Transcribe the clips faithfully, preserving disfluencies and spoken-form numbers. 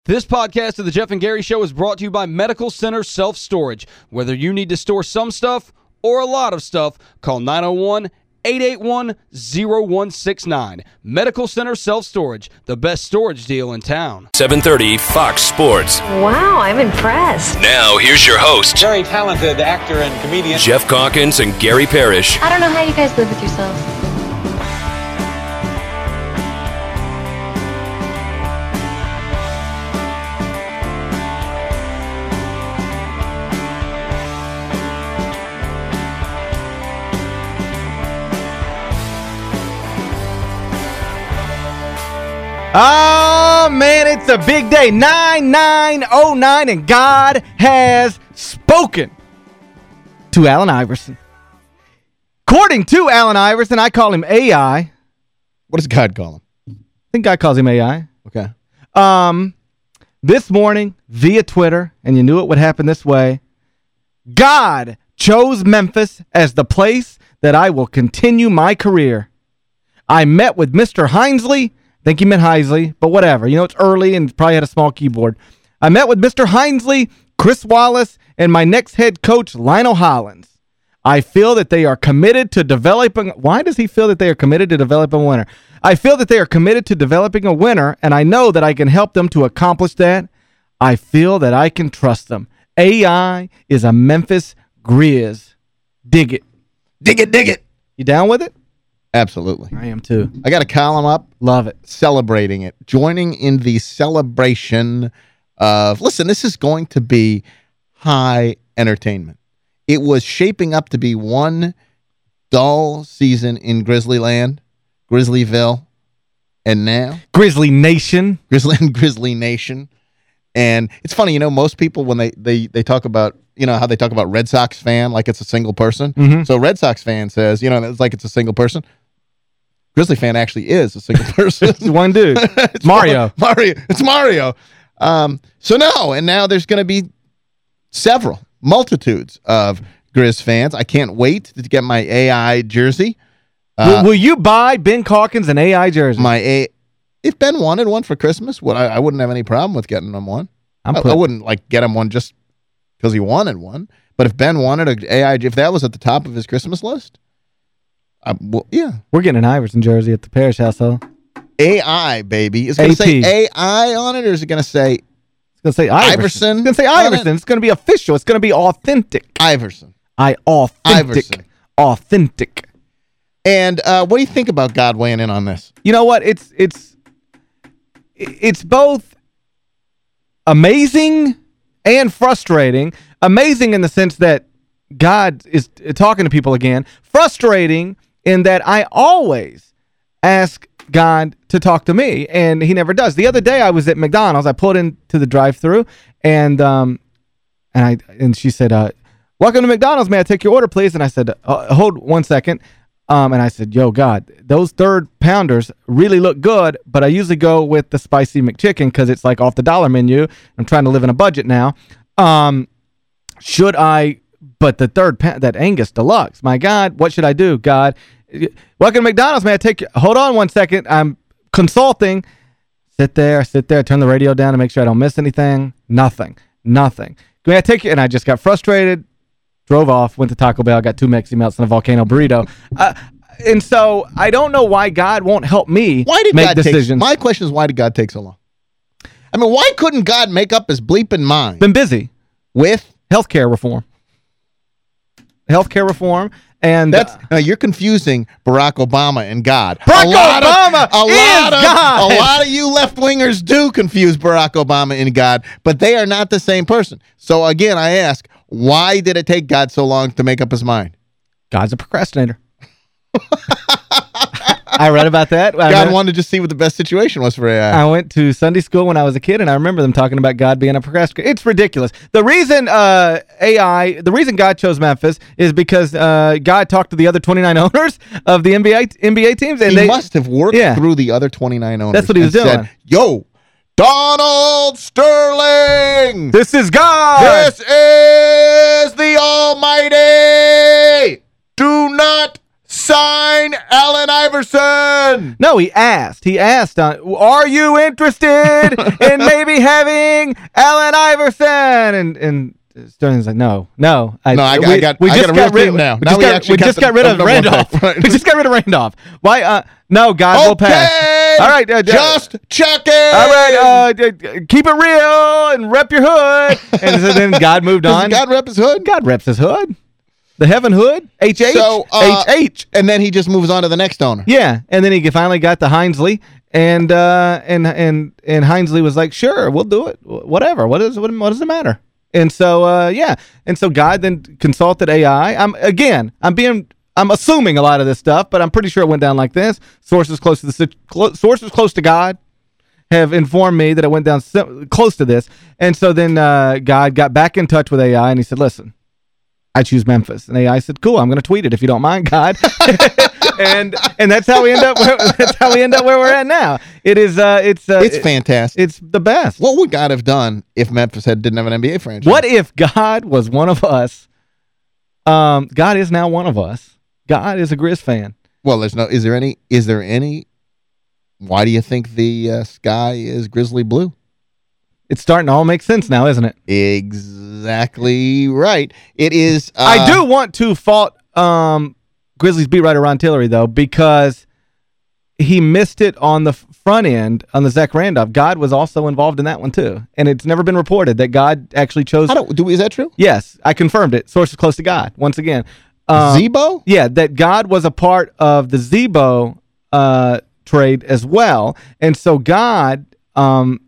This podcast of the Jeff and Gary Show is brought to you by Medical Center Self-Storage. Whether you need to store some stuff or a lot of stuff, call nine oh one, eight eight one, oh one six nine. Medical Center Self-Storage, the best storage deal in town. seven thirty Fox Sports. Wow, I'm impressed. Now, here's your hosts, Very talented actor and comedian Jeff Calkins and Gary Parrish. I don't know how you guys live with yourselves. Oh, man, it's a big day. nine nine oh nine, and God has spoken to Allen Iverson. According to Allen Iverson, I call him A I. What does God call him? I think God calls him A I. Okay. Um, this morning, via Twitter, and you knew it would happen this way, God chose Memphis as the place that I will continue my career. I met with Mister Hinesley. I think he meant Heisley, but whatever. You know, it's early and probably had a small keyboard. I met with Mister Hinesley, Chris Wallace, and my next head coach, Lionel Hollins. I feel that they are committed to developing... Why does he feel that they are committed to developing a winner? I feel that they are committed to developing a winner, and I know that I can help them to accomplish that. I feel that I can trust them. A I is a Memphis Grizz. Dig it. Dig it, dig it. You down with it? Absolutely. I am too. I got a column up. Love it. Celebrating it. Joining in the celebration of... Listen, this is going to be high entertainment. It was shaping up to be one dull season in Grizzly Land, Grizzlyville, and now... Grizzly Nation. Grizzly and Grizzly Nation. And it's funny, you know, most people, when they, they, they talk about, you know, how they talk about Red Sox fan like it's a single person. Mm-hmm. So Red Sox fan says, you know, it's like it's a single person. Grizzly fan actually is a single person. It's one dude. It's Mario. Mario. It's Mario. Um, so no, and now there's going to be several, multitudes of Grizz fans. I can't wait to get my A I jersey. Uh, will, will you buy Ben Calkins an A I jersey? My A If Ben wanted one for Christmas, would I, I wouldn't have any problem with getting him one. I'm I, put, I wouldn't like get him one just because he wanted one. But if Ben wanted an A I, if that was at the top of his Christmas list, I, well, yeah. We're getting an Iverson jersey at the Parrish household. A I, baby. Is it going to say A I on it, or is it going to say It's going to say Iverson. Iverson It's going to say on Iverson. it? It's going to be official. It's going to be authentic. Iverson? I authentic. Iverson. Authentic. And uh, what do you think about God weighing in on this? You know what? It's it's it's both amazing and frustrating. Amazing in the sense that God is talking to people again. Frustrating in that I always ask God to talk to me, and he never does. The other day I was at McDonald's. I pulled into the drive-thru, and um, and I and she said, uh, "Welcome to McDonald's. May I take your order, please?" And I said, uh, "Hold one second." Um, and I said, "Yo, God, those third pounders really look good, but I usually go with the spicy McChicken because it's like off the dollar menu. I'm trying to live in a budget now. Um, should I?" But the third, that Angus Deluxe, my God, what should I do, God? Welcome to McDonald's, man. Take your, hold on one second. I'm consulting. Sit there, sit there, turn the radio down to make sure I don't miss anything. Nothing, nothing. May I take you? And I just got frustrated, drove off, went to Taco Bell, got two Mexi Melts and a volcano burrito. Uh, and so I don't know why God won't help me why did make God decisions. Take, my question is, why did God take so long? I mean, why couldn't God make up his bleeping mind? Been busy. With? Healthcare reform. Healthcare reform. And that's uh, no, you're confusing Barack Obama and God. Barack a lot Obama of, a is lot of, God. A lot of you left-wingers do confuse Barack Obama and God, but they are not the same person. So again, I ask, why did it take God so long to make up his mind? God's a procrastinator. I read about that. I God read, wanted to see what the best situation was for A I. I went to Sunday school when I was a kid, and I remember them talking about God being a procrastinator. It's ridiculous. The reason uh, A I, the reason God chose Memphis is because uh, God talked to the other twenty-nine owners of the N B A N B A teams. And he they must have worked yeah. through the other twenty-nine owners. That's what he was doing. Said, yo, Donald Sterling! This is God! This is the Almighty! Do not sign Allen Iverson Iverson! No, he asked. He asked, uh, are you interested in maybe having Allen Iverson? And and Sterling's like, no, no. I, no, I, we, I got, we I just got a real got rid, team now. We now just we got, actually we got just the, got rid of the Randolph. Right. We just got rid of Randolph. Why? Uh, no, God okay. will pass. All right. Uh, just checking. All right. Uh, keep it real and rep your hood. And so then God moved on. Does God rep his hood? God reps his hood. The Heaven Hood, H H, so, uh, H H. And then he just moves on to the next owner. Yeah, and then he finally got to Hinesley, and uh, and and and Hinesley was like, sure, we'll do it, whatever. What is what, what does it matter? And so uh, yeah, and so God then consulted A I. I'm again, I'm being, I'm assuming a lot of this stuff, but I'm pretty sure it went down like this. Sources close to the clo sources close to God have informed me that it went down close to this, and so then uh, God got back in touch with A I, and he said, listen, I choose Memphis. And A I said, cool, I'm going to tweet it if you don't mind, God. and and that's how we end up where, that's how we end up where we're at now. It is uh it's uh, It's fantastic. It's the best. What would God have done if Memphis had didn't have an N B A franchise? What if God was one of us? Um God is now one of us. God is a Grizz fan. Well, there's no is there any is there any why do you think the uh, sky is grizzly blue? It's starting to all make sense now, isn't it? Exactly right. It is. Uh, I do want to fault um, Grizzlies beat writer Ron Tillery, though, because he missed it on the front end on the Zach Randolph. God was also involved in that one, too. And it's never been reported that God actually chose. I don't, do, is that true? Yes, I confirmed it. Sources close to God, once again. Um, Zebo? Yeah, that God was a part of the Zebo uh, trade as well. And so God... Um,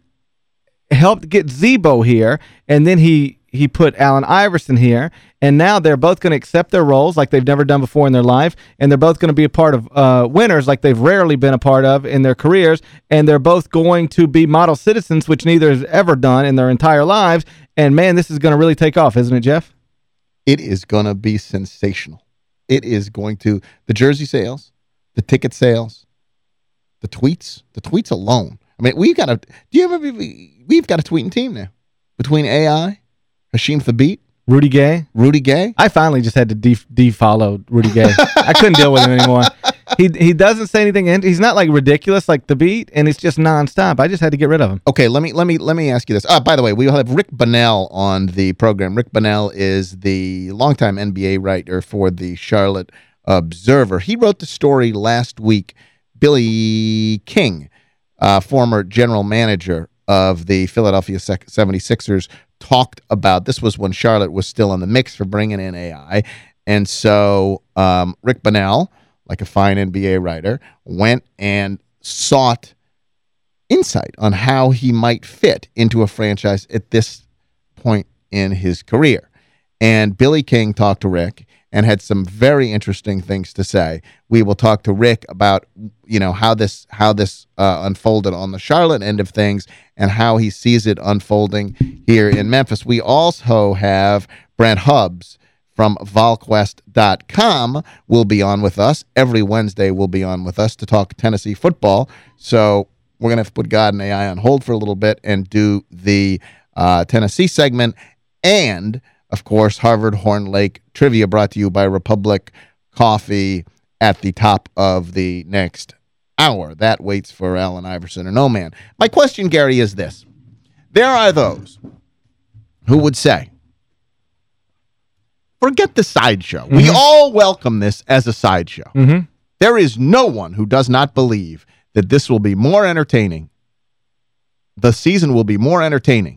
helped get Zebo here, and then he he put Allen Iverson here, and now they're both going to accept their roles like they've never done before in their life, and they're both going to be a part of uh, winners like they've rarely been a part of in their careers, and they're both going to be model citizens, which neither has ever done in their entire lives, and man, this is going to really take off, isn't it, Jeff? It is going to be sensational. It is going to, the jersey sales, the ticket sales, the tweets, the tweets alone. I mean, we've got a, do you remember, we've got a tweeting team now between A I, Hashim Thabit, Rudy Gay. Rudy Gay. I finally just had to de de-follow Rudy Gay. I couldn't deal with him anymore. He he doesn't say anything. He's not like ridiculous like the beat, and it's just nonstop. I just had to get rid of him. Okay, let me let me let me ask you this. Uh, by the way, we will have Rick Bonnell on the program. Rick Bonnell is the longtime N B A writer for the Charlotte Observer. He wrote the story last week. Billy King, uh, former general manager of the Philadelphia seventy-sixers, talked about, this was when Charlotte was still in the mix for bringing in A I, and so um, Rick Bonnell, like a fine N B A writer, went and sought insight on how he might fit into a franchise at this point in his career. And Billy King talked to Rick and had some very interesting things to say. We will talk to Rick about, you know, how this how this uh, unfolded on the Charlotte end of things and how he sees it unfolding here in Memphis. We also have Brent Hubbs from VolQuest dot com will be on with us. Every Wednesday will be on with us to talk Tennessee football. So we're going to have to put God and A I on hold for a little bit and do the uh, Tennessee segment. And, of course, Harvard Horn Lake Trivia brought to you by Republic Coffee at the top of the next hour. That waits for Allen Iverson or no man. My question, Gary, is this. There are those who would say, forget the sideshow. Mm-hmm. We all welcome this as a sideshow. Mm-hmm. There is no one who does not believe that this will be more entertaining. The season will be more entertaining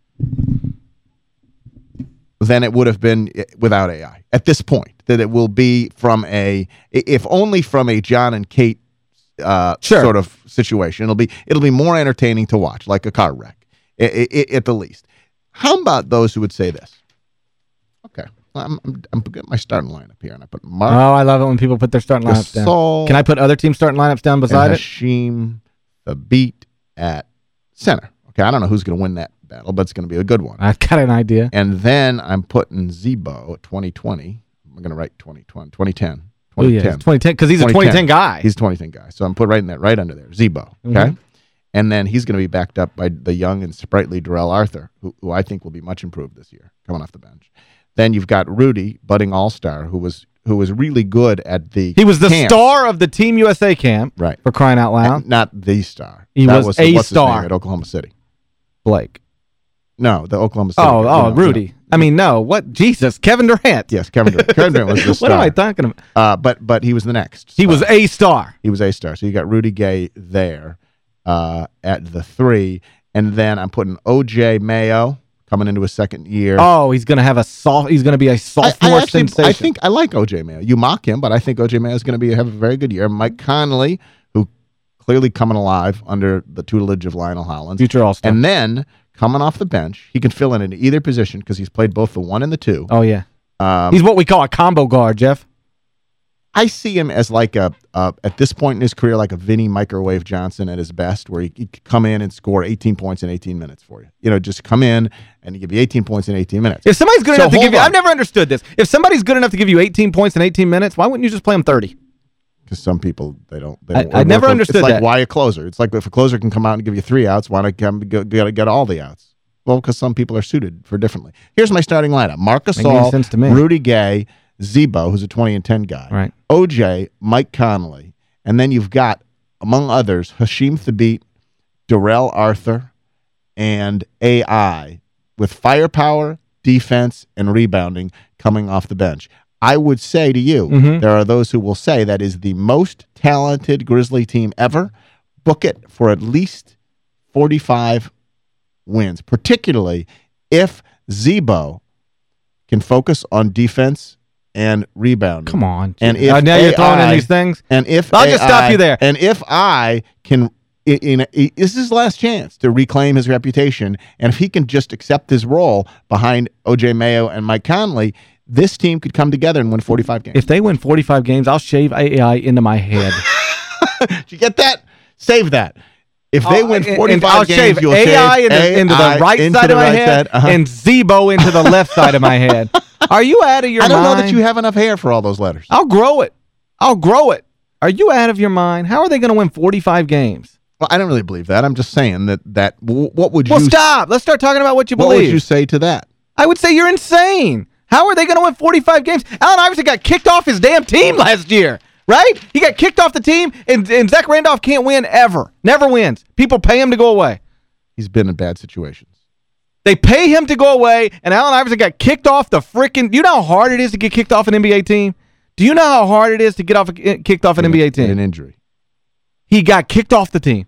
than it would have been without A I at this point. That it will be from a, if only from a John and Kate uh, sure. sort of situation. It'll be it'll be more entertaining to watch, like a car wreck, at the least. How about those who would say this? Okay. I'm, I'm, I'm getting my starting lineup here, and I put Mark. Oh, I love it when people put their starting lineups down. Can I put other teams' starting lineups down beside and Hashim, the beat at center. Okay, I don't know who's going to win that battle, but it's going to be a good one. I've got an idea. And then I'm putting Zebo at twenty twenty. I'm going to write twenty twenty, twenty ten. Oh, yeah, twenty ten, because he's a twenty ten guy. He's a twenty ten guy. So I'm put writing that right under there, Zebo. Okay? Mm-hmm. And then he's going to be backed up by the young and sprightly Darrell Arthur, who, who I think will be much improved this year, coming off the bench. Then you've got Rudy, budding all-star, who was who was really good at the He was the camps. star of the Team U S A camp, right? For crying out loud. And not the star. He that was, was a what's his star. name at Oklahoma City. Blake. No, the Oklahoma City. Oh, you oh, know, Rudy. you know. I mean, no. What? Jesus. Kevin Durant. Yes, Kevin Durant. Kevin Durant was the star. What am I talking about? Uh, but but he was the next. He star. was a star. He was a star. So you got Rudy Gay there uh, at the three, and then I'm putting O J Mayo coming into his second year. Oh, he's going to have a soft. He's going to be a sophomore I, I actually, sensation. I think I like O J Mayo. You mock him, but I think O J Mayo is going to be have a very good year. Mike Conley, who clearly coming alive under the tutelage of Lionel Hollins. Future All-Star. And then coming off the bench, he can fill in in either position because he's played both the one and the two. Oh, yeah. Um, He's what we call a combo guard, Jeff. I see him as like a, uh, at this point in his career, like a Vinny Microwave Johnson at his best, where he, he could come in and score eighteen points in eighteen minutes for you. You know, just come in and give you eighteen points in eighteen minutes. If somebody's good So enough to hold give you, on. I've never understood this. If somebody's good enough to give you eighteen points in eighteen minutes, why wouldn't you just play them thirty? Because some people, they don't. They I- don't I never work with- understood It's like, that. why a closer? It's like if a closer can come out and give you three outs, why not come, get, get, get all the outs? Well, because some people are suited for differently. Here's my starting lineup. Marc Makes any Gasol, sense to me. Rudy Gay, Zebo, who's a twenty and ten guy, Right. O J, Mike Conley, and then you've got, among others, Hashim Thabit, Darrell Arthur, and A I with firepower, defense, and rebounding coming off the bench. I would say to you, Mhm. there are those who will say that is the most talented Grizzly team ever. Book it for at least forty-five wins, particularly if Zebo can focus on defense and rebounding. Come on. And Jimmy. if Uh, now you're throwing in A I these things. And if I'll just A I stop you there. And if I can, in, in, in, this is his last chance to reclaim his reputation, and if he can just accept his role behind O J Mayo and Mike Conley, this team could come together and win forty-five games. If they win forty-five games, I'll shave A I into my head. Did you get that? Save that. If they I'll- win and- and forty-five I'll games, shave you'll A I shave into, into the A I right into side the of my right head side. Uh-huh. and Zebo into the left side of my head. Are you out of your I don't mind? know that you have enough hair for all those letters. I'll grow it. I'll grow it. Are you out of your mind? How are they going to win forty-five games? Well, I don't really believe that. I'm just saying that that w- what would you Well, stop. Let's start talking about what you what believe. would you say to that? I would say you're insane. How are they going to win forty-five games? Allen Iverson got kicked off his damn team last year, right? He got kicked off the team, and, and Zach Randolph can't win ever. Never wins. People pay him to go away. He's been in bad situations. They pay him to go away, and Allen Iverson got kicked off the freaking... You know how hard it is to get kicked off an N B A team? Do you know how hard it is to get off a, kicked off an N B A team? An injury. He got kicked off the team.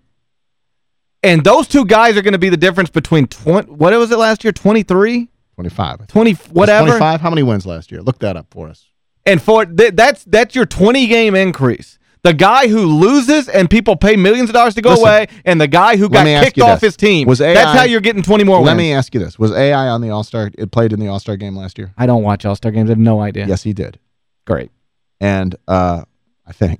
And those two guys are going to be the difference between... twenty. What was it last year? twenty-three? twenty-five. twenty, whatever? twenty-five? How many wins last year? Look that up for us. And for th that's that's your twenty-game increase. The guy who loses and people pay millions of dollars to go Listen, away, and the guy who got me ask kicked you off this. his team. Was A I That's how you're getting twenty more Let wins. me ask you this. Was A I on the All-Star? It played in the All-Star game last year? I don't watch All-Star games. I have no idea. Yes, he did. Great. And uh, I think.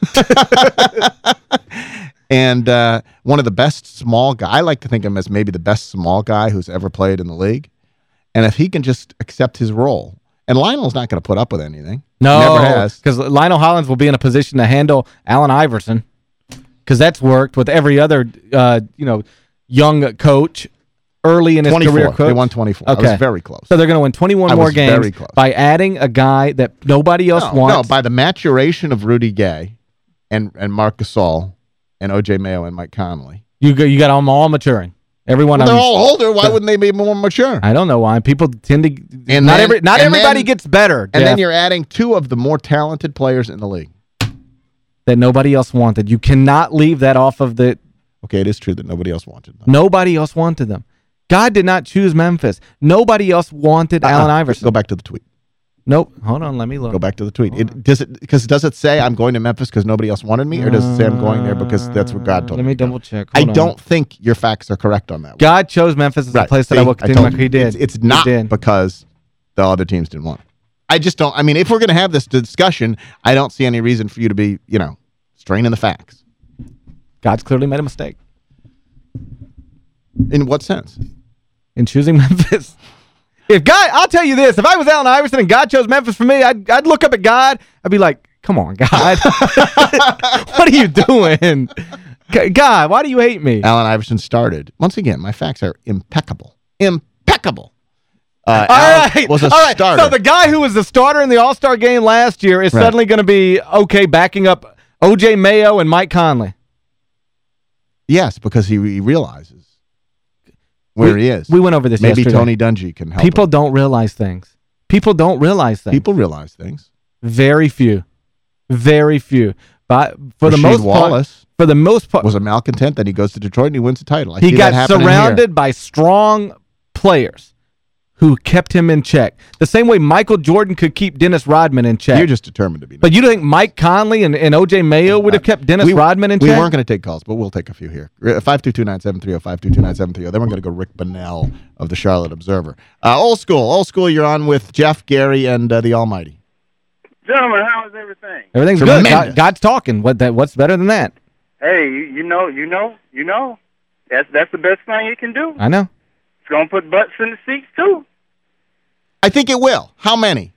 and uh, one of the best small guy. I like to think of him as maybe the best small guy who's ever played in the league. And if he can just accept his role, and Lionel's not going to put up with anything. No, Never has. because Lionel Hollins will be in a position to handle Allen Iverson, because that's worked with every other, uh, you know, young coach early in his twenty-four. career. Coach. They won twenty-four. Okay. I was very close. So they're going to win twenty-one I more was very games close. by adding a guy that nobody else no, wants. no, by the maturation of Rudy Gay and, and Marc Gasol and O J Mayo and Mike Conley. You go, you got them all maturing. Everyone. Well, they're I'm- all older. Why wouldn't they be more mature? I don't know why. People tend to And not then- every not and everybody then- gets better. And then Jeff, you're adding two of the more talented players in the league. that nobody else wanted. You cannot leave that off of the Okay, it is true that nobody else wanted them. nobody else wanted them. God did not choose Memphis. Nobody else wanted Uh-uh. Allen Iverson. Go back to the tweet. Nope. Hold on, let me look. Go back to the tweet. It does it because does it say I'm going to Memphis because nobody else wanted me, or does it say I'm going there because that's what God told Let me? me to go? double check. I Hold on. don't think your facts are correct on that one. God chose Memphis as a Right. place that See, I will continue told my He you. did. It's, it's He not did. because the other teams didn't want it. I just don't. I mean, if we're going to have this discussion, I don't see any reason for you to be, you know, straining the facts. God's clearly made a mistake In what sense? in choosing Memphis. If God, I'll tell you this, if I was Allen Iverson and God chose Memphis for me, I'd, I'd look up at God. I'd be like, come on, God. What are you doing? G- God, why do you hate me? Allen Iverson started. Once again, my facts are impeccable. Impeccable. Uh, All Alex right. was a All right. starter. So the guy who was the starter in the All-Star game last year is Right. suddenly going to be okay backing up O J Mayo and Mike Conley. Yes, because he, he realizes where we, he is. We went over this Maybe yesterday. Tony Dungy can help People him. don't realize things. People don't realize things. People realize things. Very few. Very few. But for the Rasheed most Wallace part, for the most part, was a malcontent. Then he goes to Detroit and he wins the title. I he see got that happening surrounded here. by strong players who kept him in check. The same way Michael Jordan could keep Dennis Rodman in check. You're just determined to be. But you don't think Mike Conley and, and O J Mayo would have kept Dennis we, Rodman in we check? We weren't going to take calls, but we'll take a few here. five two two, nine seven three zero, five two two, nine seven three zero. Then we're going to go Rick Bonnell of the Charlotte Observer. Uh, old school. Old school, you're on with Jeff, Gary, and uh, the Almighty. Gentlemen, how is everything? Everything's Tremendous. good. God, God's talking. What that? What's better than that? Hey, you, you know, you know, you know. That's that's the best thing you can do. I know. It's gonna put butts in the seats too. I think it will. How many?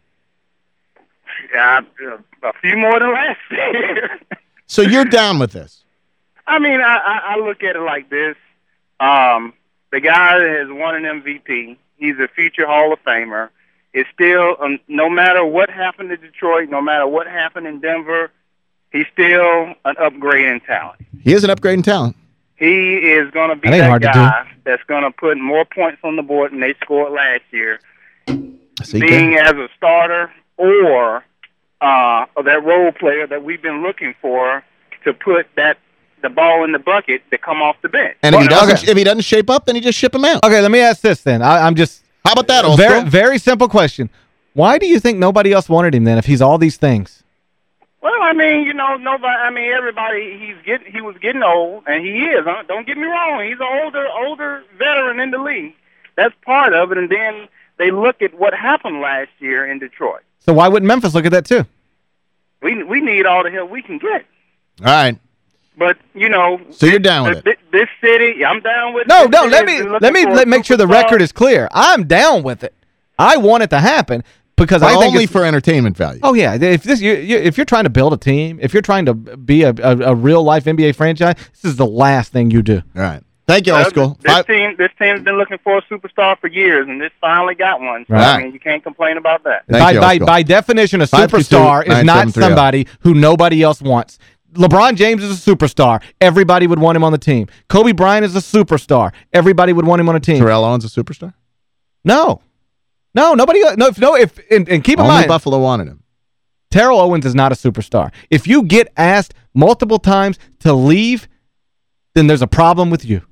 Yeah, uh, a few more than last year. So you're down with this? I mean, I, I, I look at it like this. Um, the guy has won an M V P. He's a future Hall of Famer. It's still, um, no matter what happened to Detroit, no matter what happened in Denver, he's still an upgrade in talent. He is an upgrade in talent. He is going to be That ain't that hard to guy that's going to put more points on the board than they scored last year, See, being as a starter or uh, that role player that we've been looking for to put that the ball in the bucket to come off the bench. And if he Well, doesn't, okay. if he doesn't shape up, then you just ship him out. Okay, let me ask this then. I, I'm just How about that, old very school? very simple question. Why do you think nobody else wanted him then if he's all these things? Well, I mean, you know, nobody. I mean, everybody. He's getting. He was getting old, and he is. Huh? Don't get me wrong. He's an older, older veteran in the league. That's part of it. And then they look at what happened last year in Detroit. So why wouldn't Memphis look at that too? We we need all the help we can get. All right. But you know, So you're down with this, this city. I'm down with. No, this no, city let has me been looking let me for a let make sure the superstar. record is clear. I'm down with it. I want it to happen because But I think only it's- for entertainment value. Oh yeah, if this you, you if you're trying to build a team, if you're trying to be a, a, a real life N B A franchise, this is the last thing you do. All right. Thank you, Well, old school. This Five, team, this team's been looking for a superstar for years, and this finally got one. So, Right. I mean, you can't complain about that. Thank by you, by Oscar. by definition, a five two two, superstar is nine not seven three zero. somebody who nobody else wants. LeBron James is a superstar. Everybody would want him on the team. Kobe Bryant is a superstar. Everybody would want him on a team. Terrell Owens a superstar? No. No, nobody no if no if and, and keep in Only mind Buffalo wanted him. Terrell Owens is not a superstar. If you get asked multiple times to leave, then there's a problem with you.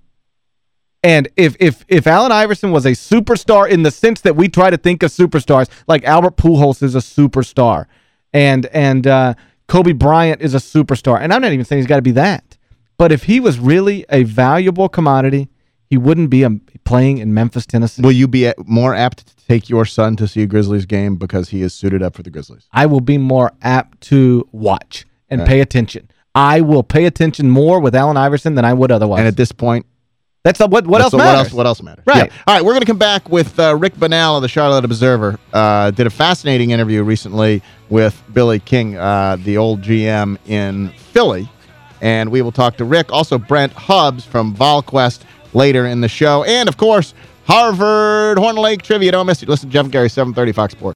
And if if if Allen Iverson was a superstar in the sense that we try to think of superstars, like Albert Pujols is a superstar, and and uh, Kobe Bryant is a superstar, and I'm not even saying he's got to be that, but if he was really a valuable commodity, he wouldn't be a, playing in Memphis, Tennessee. Will you be a- more apt to take your son to see a Grizzlies game because he is suited up for the Grizzlies? I will be more apt to watch and Right. pay attention. I will pay attention more with Allen Iverson than I would otherwise. And at this point, That's a, what what that's else the- matters? What else, what else matters? Right. Yeah. All right, we're going to come back with uh, Rick Bonnell of the Charlotte Observer. Uh, did a fascinating interview recently with Billy King, uh, the old G M in Philly. And we will talk to Rick. Also, Brent Hubbs from VolQuest later in the show. And, of course, Harvard Horn Lake Trivia. Don't miss it. Listen to Jeff and Gary, seven thirty Fox Sports.